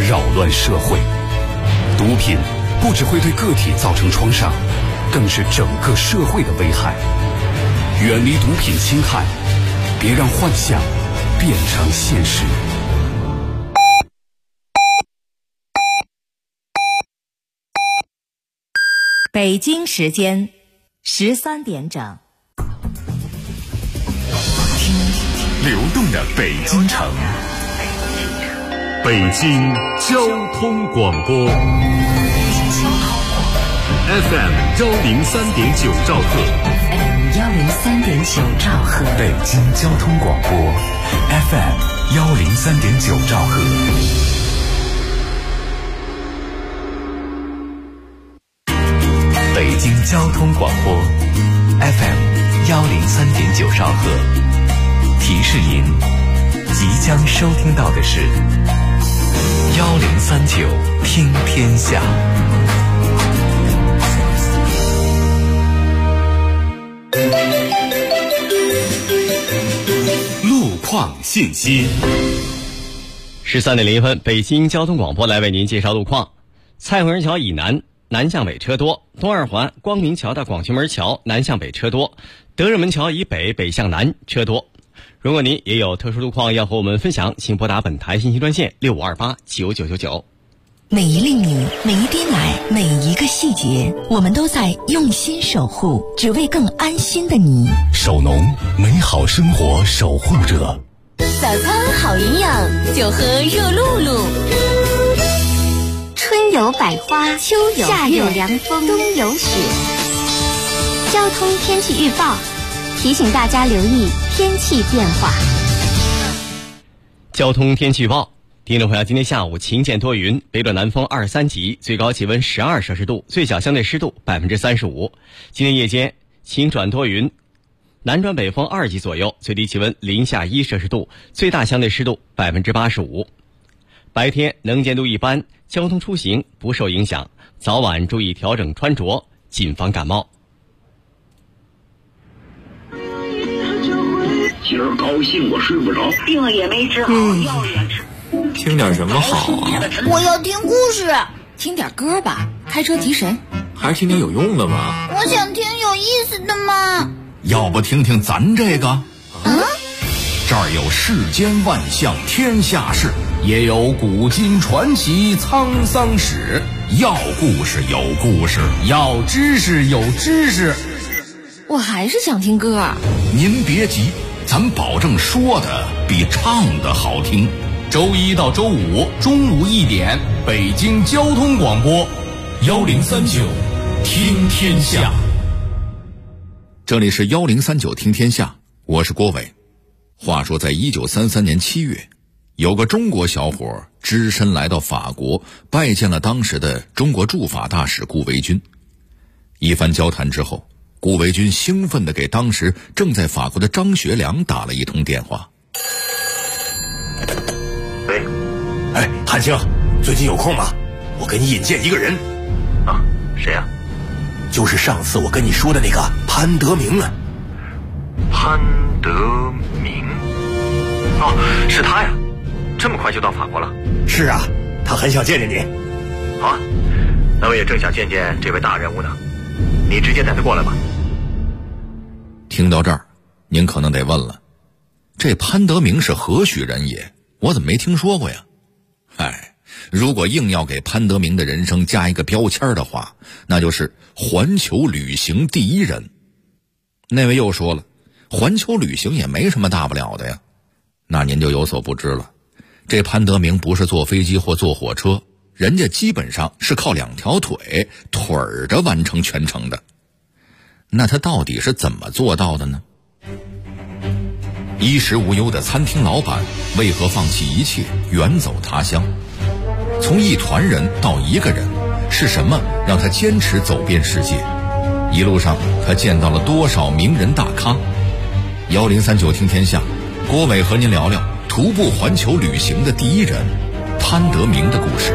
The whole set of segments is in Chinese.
扰乱社会。毒品不只会对个体造成创伤，更是整个社会的危害。远离毒品侵害，别让幻想变成现实。 北京时间13点整。 流动的北京城，北京交通广播 FM 103.9兆赫， 103.9兆赫， 北京交通广播 FM 103.9兆赫。北京交通广播 FM 103.9兆赫，提示您即将收听到的是1039听天下。 路况信息。 13点01分，北京交通广播来为您介绍路况。蔡慧园桥以南南向北车多，东二环光明桥到广渠门桥南向北车多，德胜门桥以北北向南车多。如果您也有特殊路况要和我们分享，请拨打本台信息专线65289999。 每一粒米，每一滴奶，每一个细节，我们都在用心守护，只为更安心的你。 守农，美好生活守护者。 早餐好营养，就喝热露露。春有百花，秋有夏有凉风，冬有雪。交通天气预报提醒大家留意天气变化。 交通天气预报，听众朋友，今天下午晴间多云，北转南风2、3级，最高气温12摄氏度，最小相对湿度35%。今天夜间晴转多云，南转北风2级左右，最低气温零下1摄氏度，最大相对湿度85%。白天能见度一般，交通出行不受影响，早晚注意调整穿着，谨防感冒。 今儿高兴我睡不着， 病了也没治好，药也吃。 听点什么好啊？ 我要听故事。 听点歌吧，开车提神。 还是听点有用的吧。 我想听有意思的嘛。 要不听听咱这个？这儿有世间万象天下事，也有古今传奇沧桑史。要故事有故事，要知识有知识。 我还是想听歌。 您别急，咱保证说的比唱的好听。周一到周五中午1点，北京交通广播1039听天下。这里是1039听天下，我是郭伟。话说在1933年7月，有个中国小伙只身来到法国，拜见了当时的中国驻法大使顾维钧。一番交谈之后，顾维钧兴奋地给当时正在法国的张学良打了一通电话。 喂， 汉卿，最近有空吗？我给你引荐一个人。 啊，谁呀？ 就是上次我跟你说的那个潘德明啊。 潘德明？哦，是他呀，这么快就到法国了？ 是啊，他很想见见你。 好啊，那我也正想见见这位大人物呢，你直接带他过来吧。 听到这儿，您可能得问了，这潘德明是何许人也？我怎么没听说过呀？如果硬要给潘德明的人生加一个标签的话，那就是环球旅行第一人。那位又说了，环球旅行也没什么大不了的呀。那您就有所不知了，这潘德明不是坐飞机或坐火车，人家基本上是靠2条腿腿儿着完成全程的。那他到底是怎么做到的呢？衣食无忧的餐厅老板为何放弃一切远走他乡？从一团人到一个人，是什么让他坚持走遍世界？一路上他见到了多少名人大咖？1039听天下，郭伟和您聊聊徒步环球旅行的第一人潘德明的故事。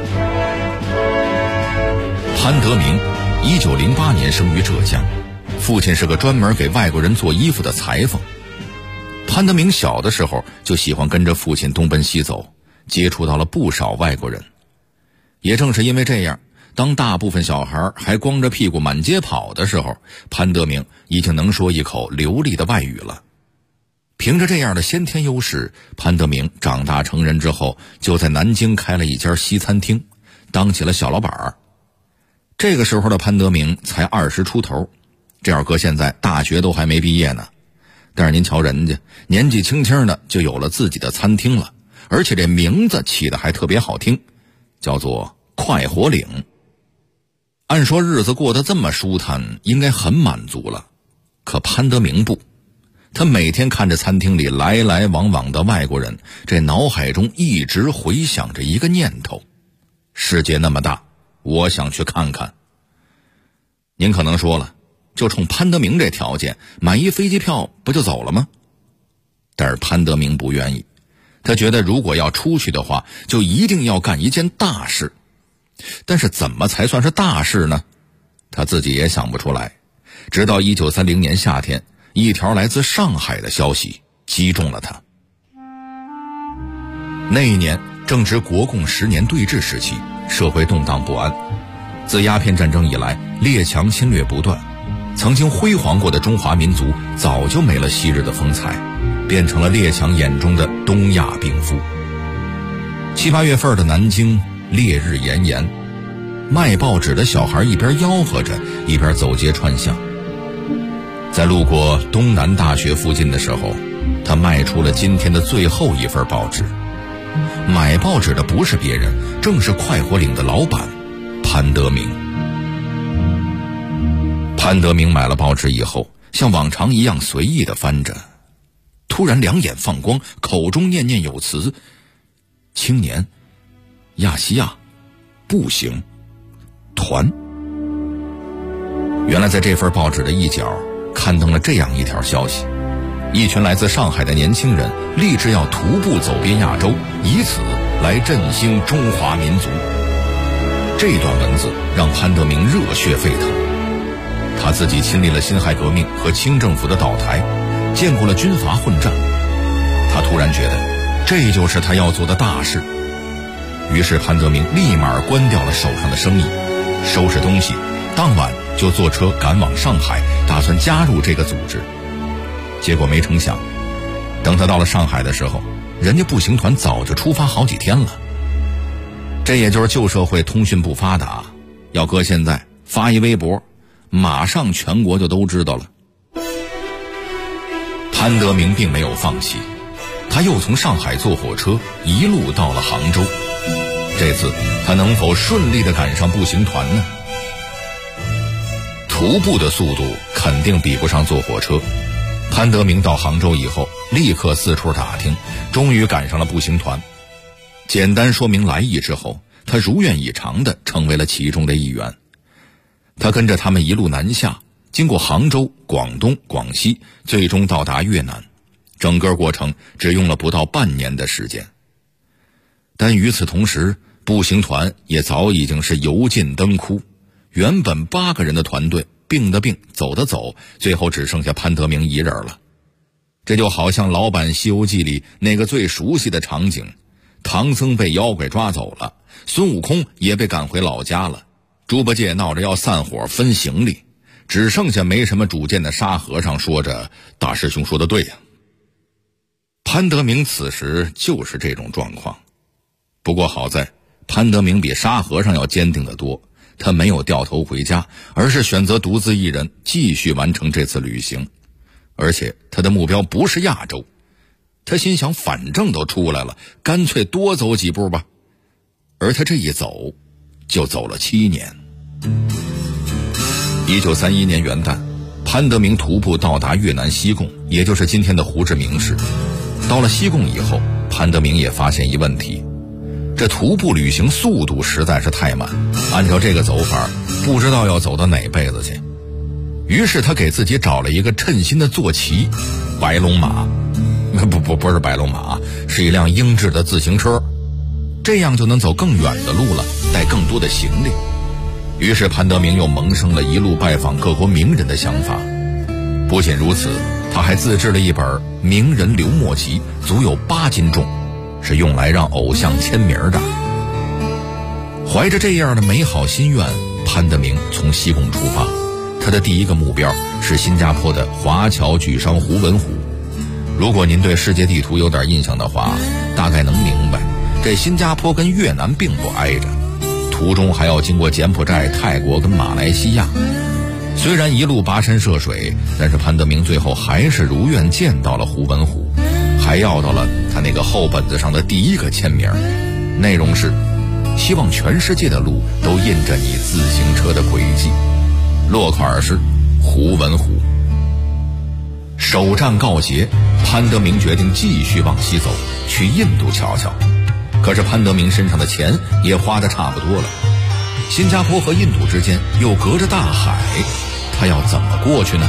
潘德明1908年生于浙江，父亲是个专门给外国人做衣服的裁缝。潘德明小的时候就喜欢跟着父亲东奔西走， 接触到了不少外国人。也正是因为这样，当大部分小孩还光着屁股满街跑的时候，潘德明已经能说一口流利的外语了。凭着这样的先天优势，潘德明长大成人之后，就在南京开了一家西餐厅，当起了小老板。这个时候的潘德明才20出头，这要搁现在大学都还没毕业呢。但是您瞧人家年纪轻轻的就有了自己的餐厅了，而且这名字起得还特别好听，叫做快活岭。按说日子过得这么舒坦，应该很满足了，可潘德明不。他每天看着餐厅里来来往往的外国人，这脑海中一直回想着一个念头：世界那么大，我想去看看。您可能说了，就冲潘德明这条件，买一飞机票不就走了吗？但是潘德明不愿意，他觉得如果要出去的话，就一定要干一件大事。但是怎么才算是大事呢？他自己也想不出来。直到1930年夏天，一条来自上海的消息击中了他。那一年正值国共10年对峙时期，社会动荡不安。自鸦片战争以来，列强侵略不断，曾经辉煌过的中华民族早就没了昔日的风采，变成了列强眼中的东亚病夫。7、8月份的南京烈日炎炎，卖报纸的小孩一边吆喝着，一边走街串巷。在路过东南大学附近的时候，他卖出了今天的最后一份报纸。买报纸的不是别人，正是快活岭的老板潘德明。潘德明买了报纸以后，像往常一样随意地翻着，突然两眼放光，口中念念有词：青年、亚细亚、步行、团。原来在这份报纸的一角刊登了这样一条消息：一群来自上海的年轻人立志要徒步走遍亚洲，以此来振兴中华民族。这段文字让潘德明热血沸腾，他自己亲历了辛亥革命和清政府的倒台，见过了军阀混战，他突然觉得这就是他要做的大事。于是潘德明立马关掉了手上的生意，收拾东西，当晚就坐车赶往上海，打算加入这个组织。结果没成想，等他到了上海的时候，人家步行团早就出发好几天了。这也就是旧社会通讯不发达，要搁现在发一微博，马上全国就都知道了。潘德明并没有放弃，他又从上海坐火车一路到了杭州。这次他能否顺利地赶上步行团呢？徒步的速度肯定比不上坐火车。潘德明到杭州以后，立刻四处打听，终于赶上了步行团。简单说明来意之后，他如愿以偿地成为了其中的一员。他跟着他们一路南下，经过杭州、广东、广西，最终到达越南。整个过程只用了不到半年的时间。但与此同时，步行团也早已经是油尽灯枯，原本8个人的团队病的病，走的走，最后只剩下潘德明一人了。这就好像老版《西游记》里那个最熟悉的场景，唐僧被妖怪抓走了，孙悟空也被赶回老家了，猪八戒闹着要散伙分行李，只剩下没什么主见的沙和尚说着：“大师兄说的对呀。”潘德明此时就是这种状况。不过好在潘德明比沙和尚要坚定得多，他没有掉头回家，而是选择独自一人继续完成这次旅行。而且他的目标不是亚洲，他心想反正都出来了，干脆多走几步吧。而他这一走就走了7年。1931年元旦，潘德明徒步到达越南西贡，也就是今天的胡志明市。到了西贡以后，潘德明也发现一问题，这徒步旅行速度实在是太慢，按照这个走法，不知道要走到哪辈子去。于是他给自己找了一个称心的坐骑，白龙马，不是白龙马，是一辆英制的自行车，这样就能走更远的路了，带更多的行李。于是潘德明又萌生了一路拜访各国名人的想法。不仅如此，他还自制了一本名人刘墨集，足有8斤重， 是用来让偶像签名的。怀着这样的美好心愿，潘德明从西贡出发，他的第一个目标是新加坡的华侨巨商胡文虎。如果您对世界地图有点印象的话，大概能明白，这新加坡跟越南并不挨着，途中还要经过柬埔寨、泰国跟马来西亚。虽然一路跋山涉水，但是潘德明最后还是如愿见到了胡文虎，还要到了他那个厚本子上的第一个签名，内容是希望全世界的路都印着你自行车的轨迹，落款是胡文虎。首战告捷，潘德明决定继续往西走，去印度瞧瞧。可是潘德明身上的钱也花得差不多了，新加坡和印度之间又隔着大海，他要怎么过去呢？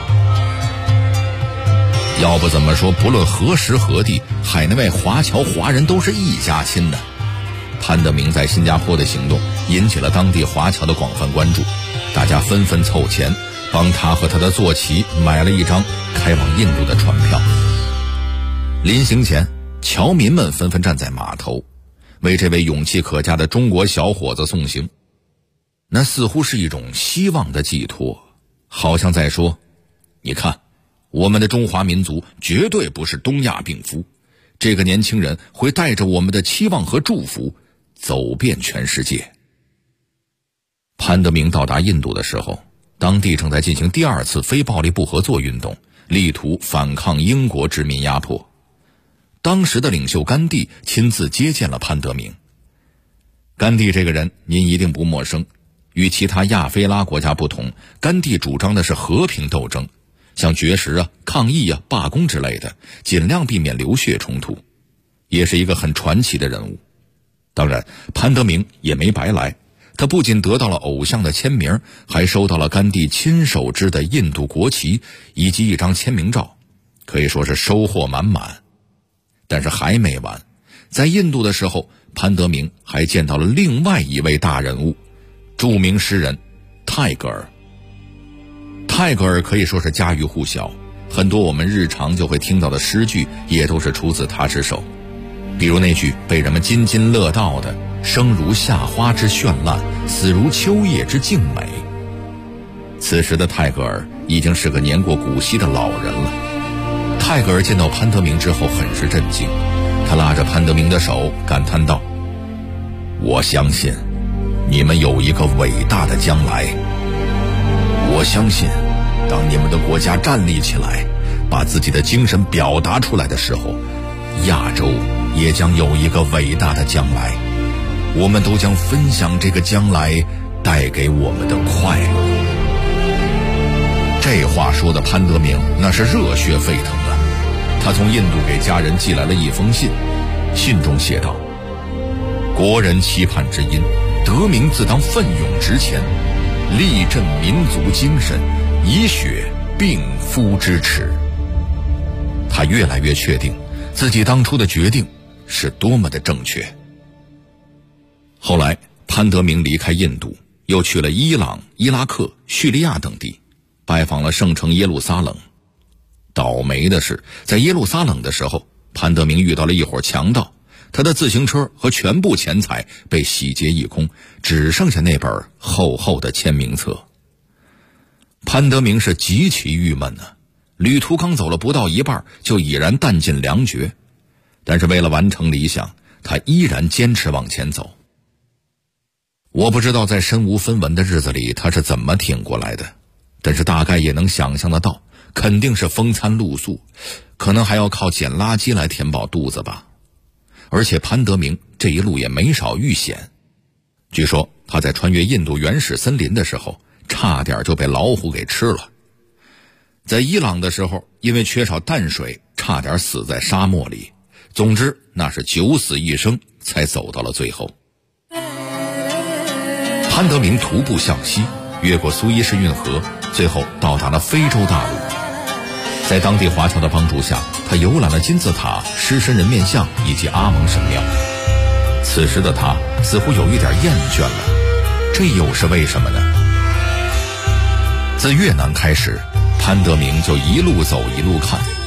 要不怎么说不论何时何地，海内外华侨华人都是一家亲呢？潘德明在新加坡的行动引起了当地华侨的广泛关注，大家纷纷凑钱帮他和他的坐骑买了一张开往印度的船票。临行前，侨民们纷纷站在码头，为这位勇气可嘉的中国小伙子送行。那似乎是一种希望的寄托，好像在说，你看，我们的中华民族绝对不是东亚病夫，这个年轻人会带着我们的期望和祝福走遍全世界。潘德明到达印度的时候，当地正在进行第二次非暴力不合作运动，力图反抗英国殖民压迫。当时的领袖甘地亲自接见了潘德明。甘地这个人您一定不陌生，与其他亚非拉国家不同，甘地主张的是和平斗争，像绝食啊、抗议啊、罢工之类的，尽量避免流血冲突，也是一个很传奇的人物。当然，潘德明也没白来，他不仅得到了偶像的签名，还收到了甘地亲手织的印度国旗以及一张签名照，可以说是收获满满。但是还没完，在印度的时候，潘德明还见到了另外一位大人物，著名诗人泰戈尔。泰戈尔可以说是家喻户晓，很多我们日常就会听到的诗句也都是出自他之手。比如那句被人们津津乐道的“生如夏花之绚烂，死如秋叶之静美”。此时的泰戈尔已经是个年过古稀的老人了。泰戈尔见到潘德明之后很是震惊，他拉着潘德明的手感叹道：“我相信你们有一个伟大的将来，我相信当你们的国家站立起来，把自己的精神表达出来的时候，亚洲也将有一个伟大的将来，我们都将分享这个将来带给我们的快乐。”这话说的潘德明那是热血沸腾啊！他从印度给家人寄来了一封信，信中写道：“国人期盼之音，得名自当奋勇直前，力振民族精神，以雪病夫之耻。”他越来越确定自己当初的决定是多么的正确。后来潘德明离开印度，又去了伊朗、伊拉克、叙利亚等地，拜访了圣城耶路撒冷。倒霉的是，在耶路撒冷的时候，潘德明遇到了一伙强盗，他的自行车和全部钱财被洗劫一空，只剩下那本厚厚的签名册。潘德明是极其郁闷啊，旅途刚走了不到一半，就已然弹尽粮绝。但是为了完成理想，他依然坚持往前走。我不知道在身无分文的日子里他是怎么挺过来的，但是大概也能想象得到，肯定是风餐露宿，可能还要靠捡垃圾来填饱肚子吧。而且潘德明这一路也没少遇险，据说他在穿越印度原始森林的时候，差点就被老虎给吃了。在伊朗的时候，因为缺少淡水，差点死在沙漠里。总之，那是九死一生才走到了最后。潘德明徒步向西，越过苏伊士运河，最后到达了非洲大陆。在当地华侨的帮助下，他游览了金字塔、狮身人面像以及阿蒙神庙。此时的他似乎有一点厌倦了，这又是为什么呢？自越南开始，潘德明就一路走一路看，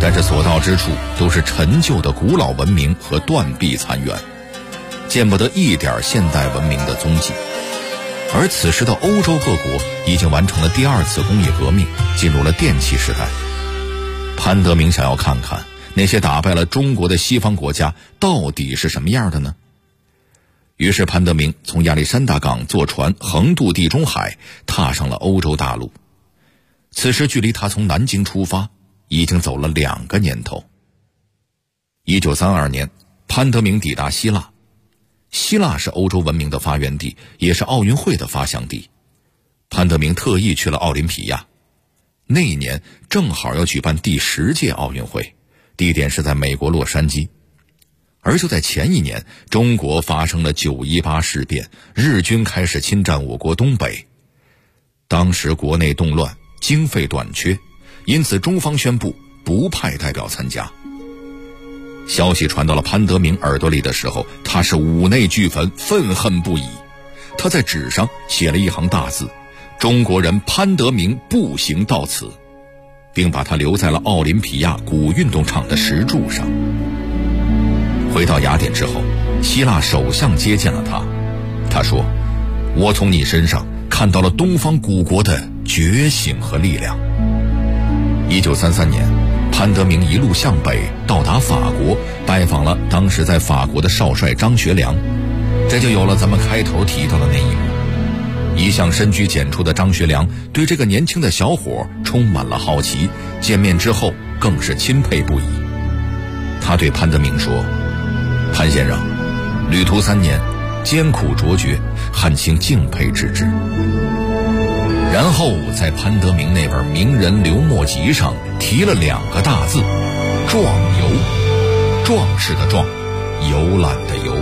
但是所到之处都是陈旧的古老文明和断壁残垣，见不得一点现代文明的踪迹。而此时的欧洲各国已经完成了第二次工业革命，进入了电气时代。潘德明想要看看那些打败了中国的西方国家到底是什么样的呢？于是潘德明从亚历山大港坐船横渡地中海，踏上了欧洲大陆。此时距离他从南京出发已经走了2个年头。1932年，潘德明抵达希腊。希腊是欧洲文明的发源地，也是奥运会的发祥地。潘德明特意去了奥林匹亚，那一年正好要举办第10届奥运会，地点是在美国洛杉矶。而就在前一年，中国发生了9·18事变，日军开始侵占我国东北。当时国内动乱，经费短缺，因此中方宣布不派代表参加。消息传到了潘德明耳朵里的时候，他是五内俱焚，愤恨不已。他在纸上写了一行大字：中国人潘德明步行到此，并把他留在了奥林匹亚古运动场的石柱上。回到雅典之后，希腊首相接见了他，他说：我从你身上看到了东方古国的觉醒和力量。1933年，潘德明一路向北到达法国，拜访了当时在法国的少帅张学良，这就有了咱们开头提到的那一幕。一向深居简出的张学良对这个年轻的小伙充满了好奇，见面之后更是钦佩不已。他对潘德明说：潘先生，旅途3年，艰苦卓绝，汉卿敬佩之至。然后在潘德明那本名人刘墨集上提了2个大字：壮游。壮士的壮，游览的游。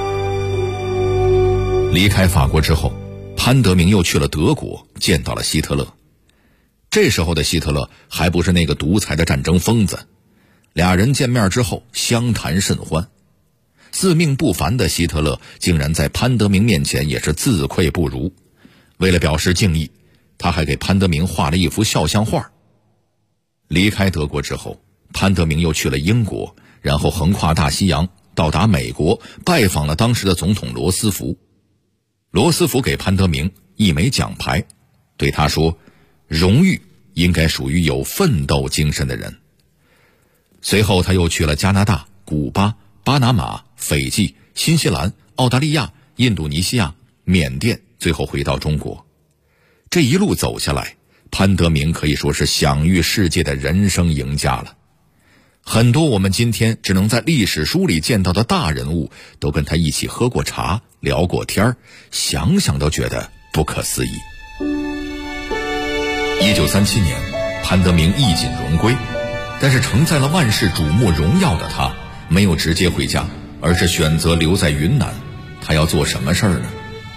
离开法国之后，潘德明又去了德国，见到了希特勒。这时候的希特勒还不是那个独裁的战争疯子，俩人见面之后相谈甚欢。自命不凡的希特勒竟然在潘德明面前也是自愧不如。为了表示敬意，他还给潘德明画了一幅肖像画。离开德国之后，潘德明又去了英国，然后横跨大西洋到达美国，拜访了当时的总统罗斯福。罗斯福给潘德明一枚奖牌，对他说：荣誉应该属于有奋斗精神的人。随后他又去了加拿大、古巴、巴拿马、斐济、新西兰、澳大利亚、印度尼西亚、缅甸，最后回到中国。这一路走下来，潘德明可以说是享誉世界的人生赢家了。很多我们今天只能在历史书里见到的大人物，都跟他一起喝过茶，聊过天，想想都觉得不可思议。1937年，潘德明衣锦荣归，但是承载了万世瞩目荣耀的他，没有直接回家，而是选择留在云南。他要做什么事儿呢？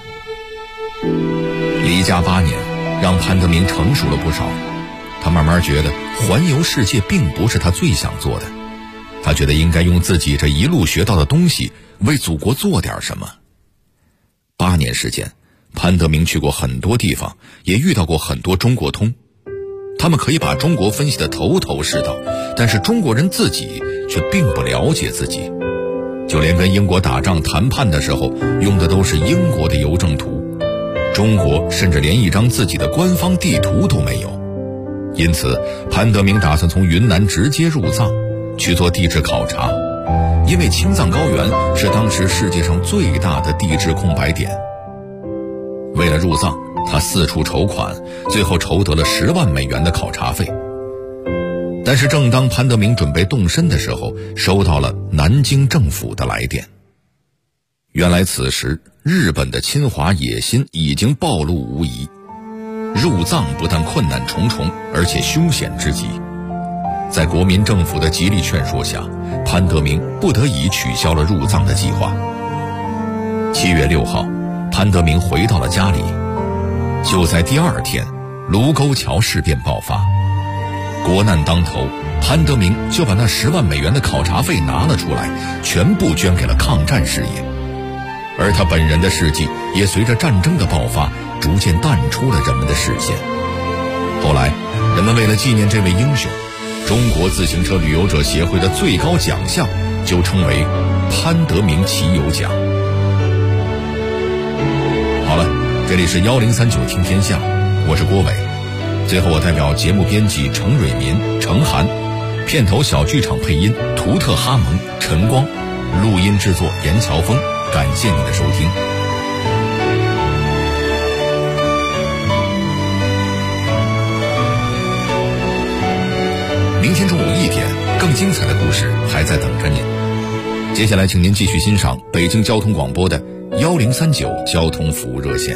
离家8年，让潘德明成熟了不少。他慢慢觉得环游世界并不是他最想做的，他觉得应该用自己这一路学到的东西为祖国做点什么。8年时间，潘德明去过很多地方，也遇到过很多中国通。他们可以把中国分析得头头是道，但是中国人自己却并不了解自己。就连跟英国打仗谈判的时候，用的都是英国的邮政图，中国甚至连一张自己的官方地图都没有。因此潘德明打算从云南直接入藏，去做地质考察。因为青藏高原是当时世界上最大的地质空白点。为了入藏，他四处筹款，最后筹得了10万美元的考察费。但是正当潘德明准备动身的时候，收到了南京政府的来电。原来此时日本的侵华野心已经暴露无遗，入藏不但困难重重，而且凶险之极。在国民政府的极力劝说下，潘德明不得已取消了入藏的计划。7月6号，潘德明回到了家里。就在第2天，卢沟桥事变爆发，国难当头，潘德明就把那10万美元的考察费拿了出来，全部捐给了抗战事业。而他本人的事迹也随着战争的爆发逐渐淡出了人们的视线。后来人们为了纪念这位英雄， 中国自行车旅游者协会的最高奖项就称为潘德明骑游奖。好了，这里是1039听天下，我是郭伟。最后我代表节目编辑程蕊民、程涵，片头小剧场配音图特哈蒙、陈光，录音制作严乔峰，感谢您的收听。明天中午1点，更精彩的故事还在等着您。接下来请您继续欣赏北京交通广播的1039交通服务热线。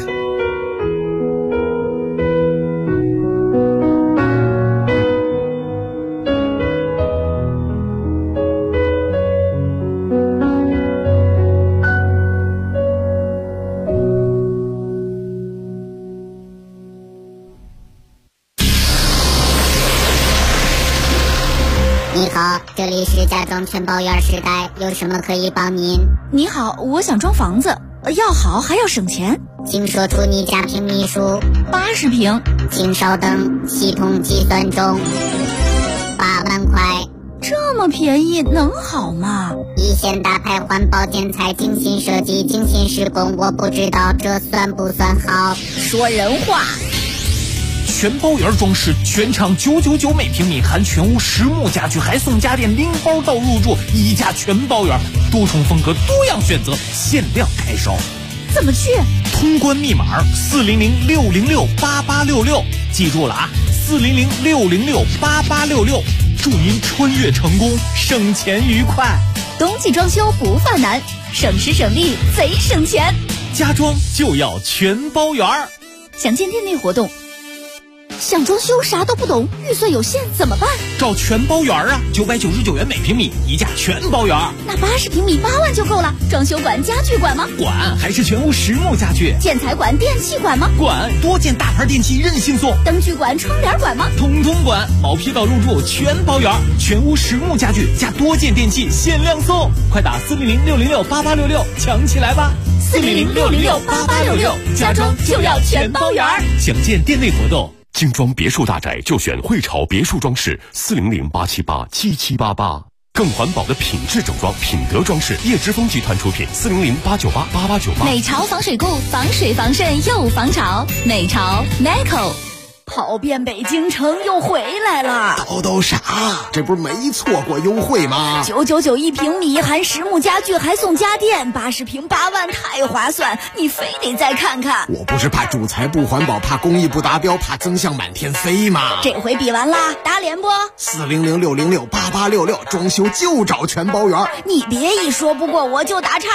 你好，这里是家装全包圆时代，有什么可以帮您？ 你好，我想装房子，要好还要省钱， 请说出你家平米数。 80平。 请稍等，系统计算中。8万块。 这么便宜能好吗？ 一线大牌环保建材，精心设计，精心施工，我不知道这算不算好。 说人话。 全包圆装饰，全场999每平米，含全屋实木家具，还送家电零包到入住，1家全包圆，多重风格，多样选择，限量开烧。 怎么去？ 通关密码400-606-8866，记住了啊，400-606-8866，祝您穿越成功，省钱愉快。 冬季装修不犯难，省时省力贼省钱， 家装就要全包圆。 想见店内活动。想装修啥都不懂，预算有限怎么办？ 找全包圆啊，999元每平米，1家全包圆。 那80平米8万就够了。装修管、家具管吗？ 管，还是全屋实木家具。 建材管、电器管吗？ 管，多件大牌电器任性送。 灯具管、窗帘管吗？ 统统管，毛坯到入住全包圆，全屋实木家具加多件电器限量送，快打400-606-8866抢起来吧 ！400-606-8866，家装就要全包圆。 想见店内活动。 精装别墅大宅就选汇潮别墅装饰，400-878-7788。更环保的品质整装，品德装饰，叶之峰集团出品，400-898-8898。 美潮防水固，防水防渗又防潮，美潮 Meco。 跑遍北京城又回来了， 都傻，这不是没错过优惠吗 ？999一平米，含实木家具还送家电，80平8万，太划算，你非得再看看。 我不是怕主材不环保，怕工艺不达标，怕增项满天飞吗？ 这回比完啦，打脸不 ？400-606-8866，装修就找全包圆。 你别一说不过我就打岔。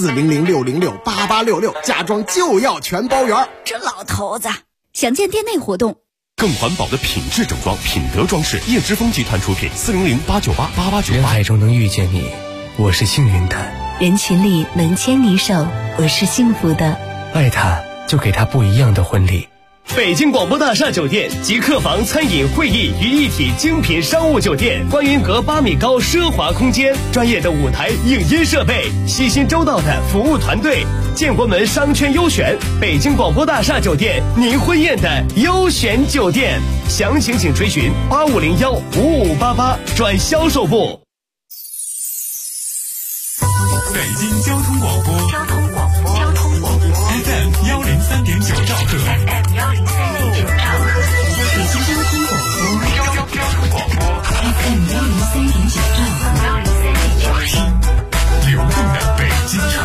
400-606-8866，家装就要全包圆。 这老头子，想见店内活动。 更环保的品质整装，品德装饰，叶之峰集团出品，400-898-8898。 人海中能遇见你，我是幸运的； 人群里能牵你手，我是幸福的。 爱他，就给他不一样的婚礼。 北京广播大厦酒店集客房、餐饮、会议于一体精品商务酒店，观云阁8米高奢华空间，专业的舞台影音设备，细心周到的服务团队，建国门商圈优选，北京广播大厦酒店，您婚宴的优选酒店。详情请追询8501-5588转销售部。 北京交通广播FM 103.9兆赫， 北京交通广播 FM 103.9兆赫， 流动的北京城。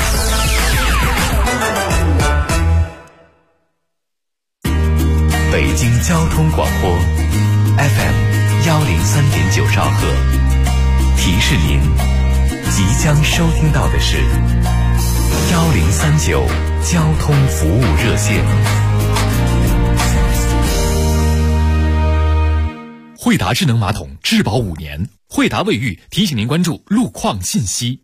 北京交通广播 FM 103.9兆赫，提示您即将收听到的是1039交通服务热线。 惠达智能马桶质保5年，惠达卫浴提醒您关注路况信息。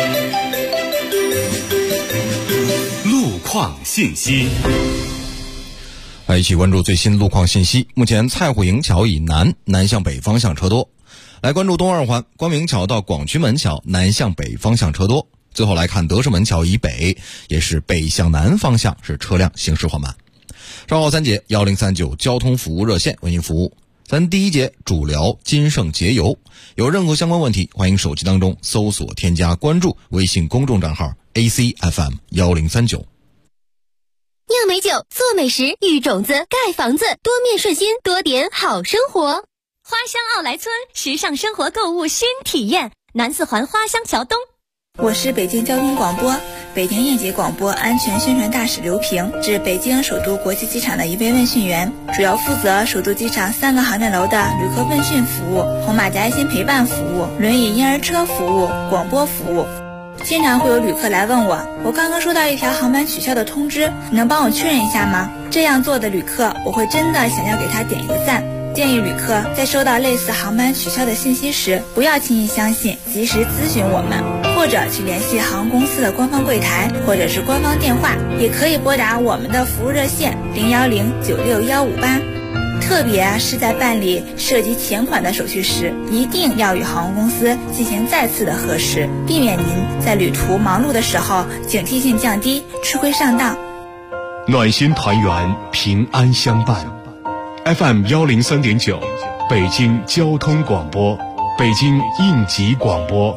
路况信息。 来一起关注最新路况信息。目前蔡户营桥以南向北方向车多。来关注东二环光明桥到广渠门桥南向北方向车多。最后来看德胜门桥以北，也是北向南方向是车辆行驶缓慢。稍后3节1039交通服务热线为您服务。 咱第一节主聊金盛节油。有任何相关问题，欢迎手机当中搜索添加关注微信公众账号 ACFM1039。 酿美酒，做美食，育种子，盖房子，多面顺心，多点好生活。花乡奥莱村，时尚生活购物新体验，南四环花乡桥东。 我是北京交通广播北京应急广播安全宣传大使刘平，是北京首都国际机场的一位问讯员，主要负责首都机场3个航站楼的旅客问讯服务、红马甲爱心陪伴服务、轮椅婴儿车服务、广播服务。经常会有旅客来问我刚刚收到一条航班取消的通知，你能帮我确认一下吗？这样做的旅客，我会真的想要给他点一个赞。建议旅客在收到类似航班取消的信息时，不要轻易相信，及时咨询我们，或者去联系航空公司的官方柜台或者是官方电话，也可以拨打我们的服务热线010-96158。特别是在办理涉及钱款的手续时，一定要与航空公司进行再次的核实，避免您在旅途忙碌的时候警惕性降低，吃亏上当。 暖心团圆，平安相伴。FM103.9，北京交通广播，北京应急广播。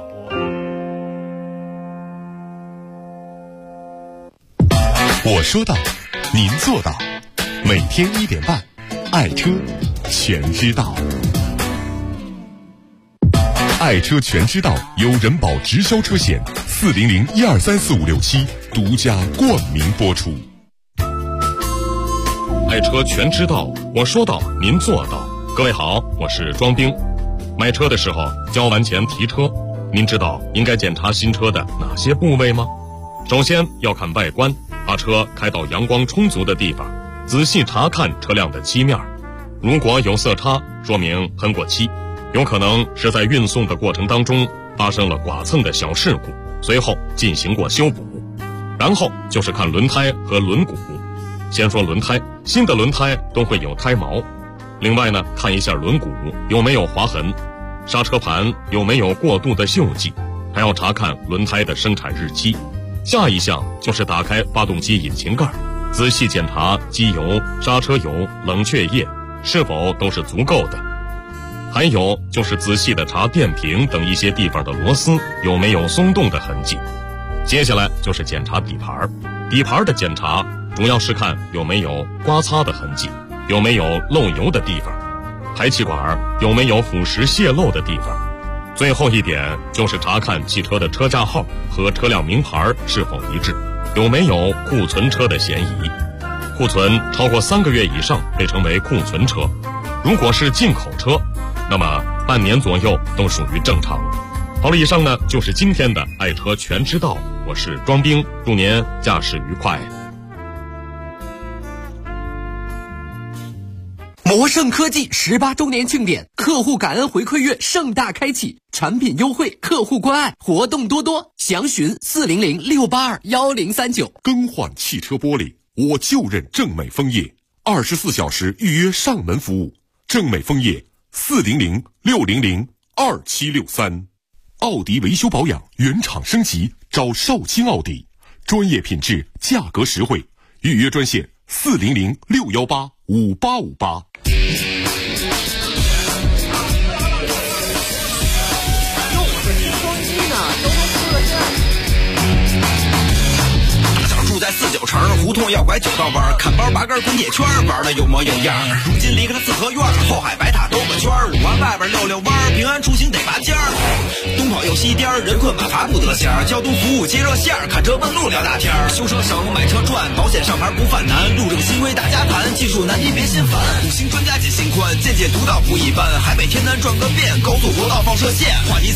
我说到，您做到。每天1点半，爱车全知道。爱车全知道由人保直销车险400-1234567独家冠名播出。 爱车全知道，我说到您做到。各位好，我是庄兵。买车的时候交完钱提车，您知道应该检查新车的哪些部位吗？首先要看外观，把车开到阳光充足的地方，仔细查看车辆的漆面。如果有色差，说明喷过漆，有可能是在运送的过程当中发生了剐蹭的小事故，随后进行过修补。然后就是看轮胎和轮毂。先说轮胎，新的轮胎都会有胎毛。另外呢，看一下轮毂有没有划痕，刹车盘有没有过度的锈迹，还要查看轮胎的生产日期。下一项就是打开发动机引擎盖，仔细检查机油、刹车油、冷却液是否都是足够的。还有就是仔细的查电瓶等一些地方的螺丝有没有松动的痕迹。接下来就是检查底盘，底盘的检查主要是看有没有刮擦的痕迹，有没有漏油的地方，排气管有没有腐蚀泄漏的地方。最后一点就是查看汽车的车架号和车辆名牌是否一致，有没有库存车的嫌疑。库存超过3个月以上被称为库存车，如果是进口车，那么半年左右都属于正常。好了，以上呢就是今天的爱车全知道，我是庄兵，祝您驾驶愉快。 摩盛科技18周年庆典，客户感恩回馈月盛大开启，产品优惠，客户关爱，活动多多，详询400-682-1039。 更换汽车玻璃，我就认正美枫叶，24小时预约上门服务。正美枫叶400-600-2763。奥迪维修保养原厂升级，找少卿奥迪，专业品质，价格实惠，预约专线400-618-5858。 住在49城，胡同要拐9道弯，看包8根滚铁圈，玩的有模有样。如今离开了四合院，后海白塔兜个圈，5环外边溜溜弯，平安出行得拔尖儿。东跑又西颠，人困马乏不得闲，交通服务接热线，看车问路聊大天，修车省买车赚，保险上牌不犯难，路这个新规大家谈，技术难题别心烦，5星专家解心宽，见解独到不一般，海北天南转个遍，高速国道放射线，话题